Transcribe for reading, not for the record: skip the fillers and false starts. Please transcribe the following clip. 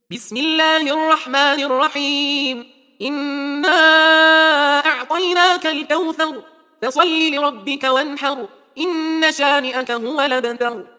بسم الله الرحمن الرحيم. إنا أعطيناك الكوثر فصل لربك وانحر إن شانئك هو الأبتر.